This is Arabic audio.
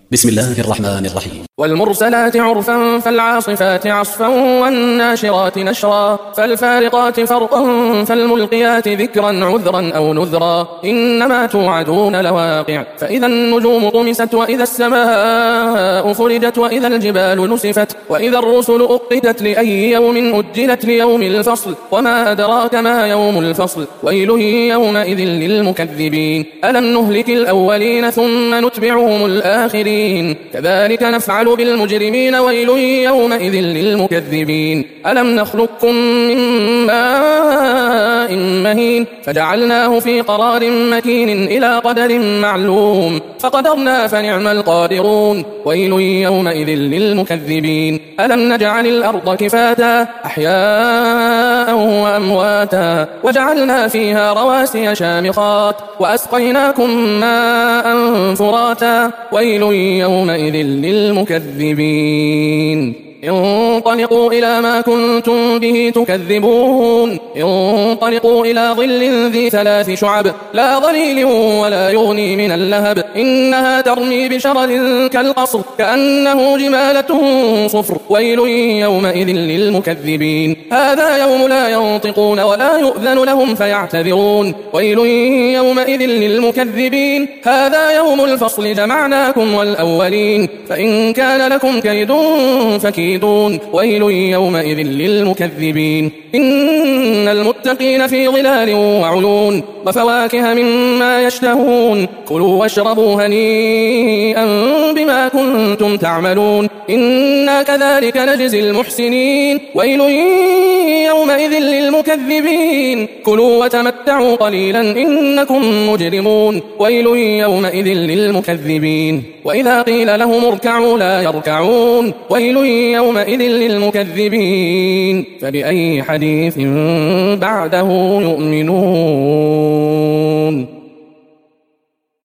بسم الله الرحمن الرحيم. والمرسلات عرفا فالعاصفات عصفا والناشرات نشرا فالفارقات فرقا فالملقيات ذكرا عذرا أو نذرا إنما توعدون لواقع فإذا النجوم طمست وإذا السماء فرجت وإذا الجبال نسفت وإذا الرسل أقتت لأي يوم أجلت ليوم الفصل وما أدراك ما يوم الفصل ويل يومئذ للمكذبين ألم نهلك الأولين ثم نتبعهم الآخرين كذلك نفعل بالمجرمين ويل يومئذ للمكذبين ألم نخلقكم من ماء مهين فجعلناه في قرار مكين إلى قدر معلوم فقدرنا فنعم القادرون ويل يومئذ للمكذبين ألم نجعل الأرض كفاتا أحياء وأمواتا وجعلنا فيها رواسي شامخات وأسقيناكم ماء فراتا ويل يومئذ للمكذبين انطلقوا إلى ما كنتم به تكذبون انطلقوا إلى ظل ذي 3 شعب لا ظليل ولا يغني من اللهب إنها ترمي بشرر كالقصر كأنه جمالة صفر ويل يومئذ للمكذبين هذا يوم لا ينطقون ولا يؤذن لهم فيعتذرون ويل يومئذ للمكذبين هذا يوم الفصل جمعناكم والأولين فإن كان لكم كيد فكيدون ويل يومئذ للمكذبين إن المتقين في ظلال وعيون وفواكه مما يشتهون كلوا واشربوا هنيئا بما كنتم تعملون إنا كذلك نجزي المحسنين ويل يومئذ للمكذبين كلوا وتمتعوا قليلا إنكم مجرمون ويل يومئذ للمكذبين وإذا قيل لهم اركعوا لا يركعون ويل يومئذ للمكذبين فبأي حديث بعده يؤمنون.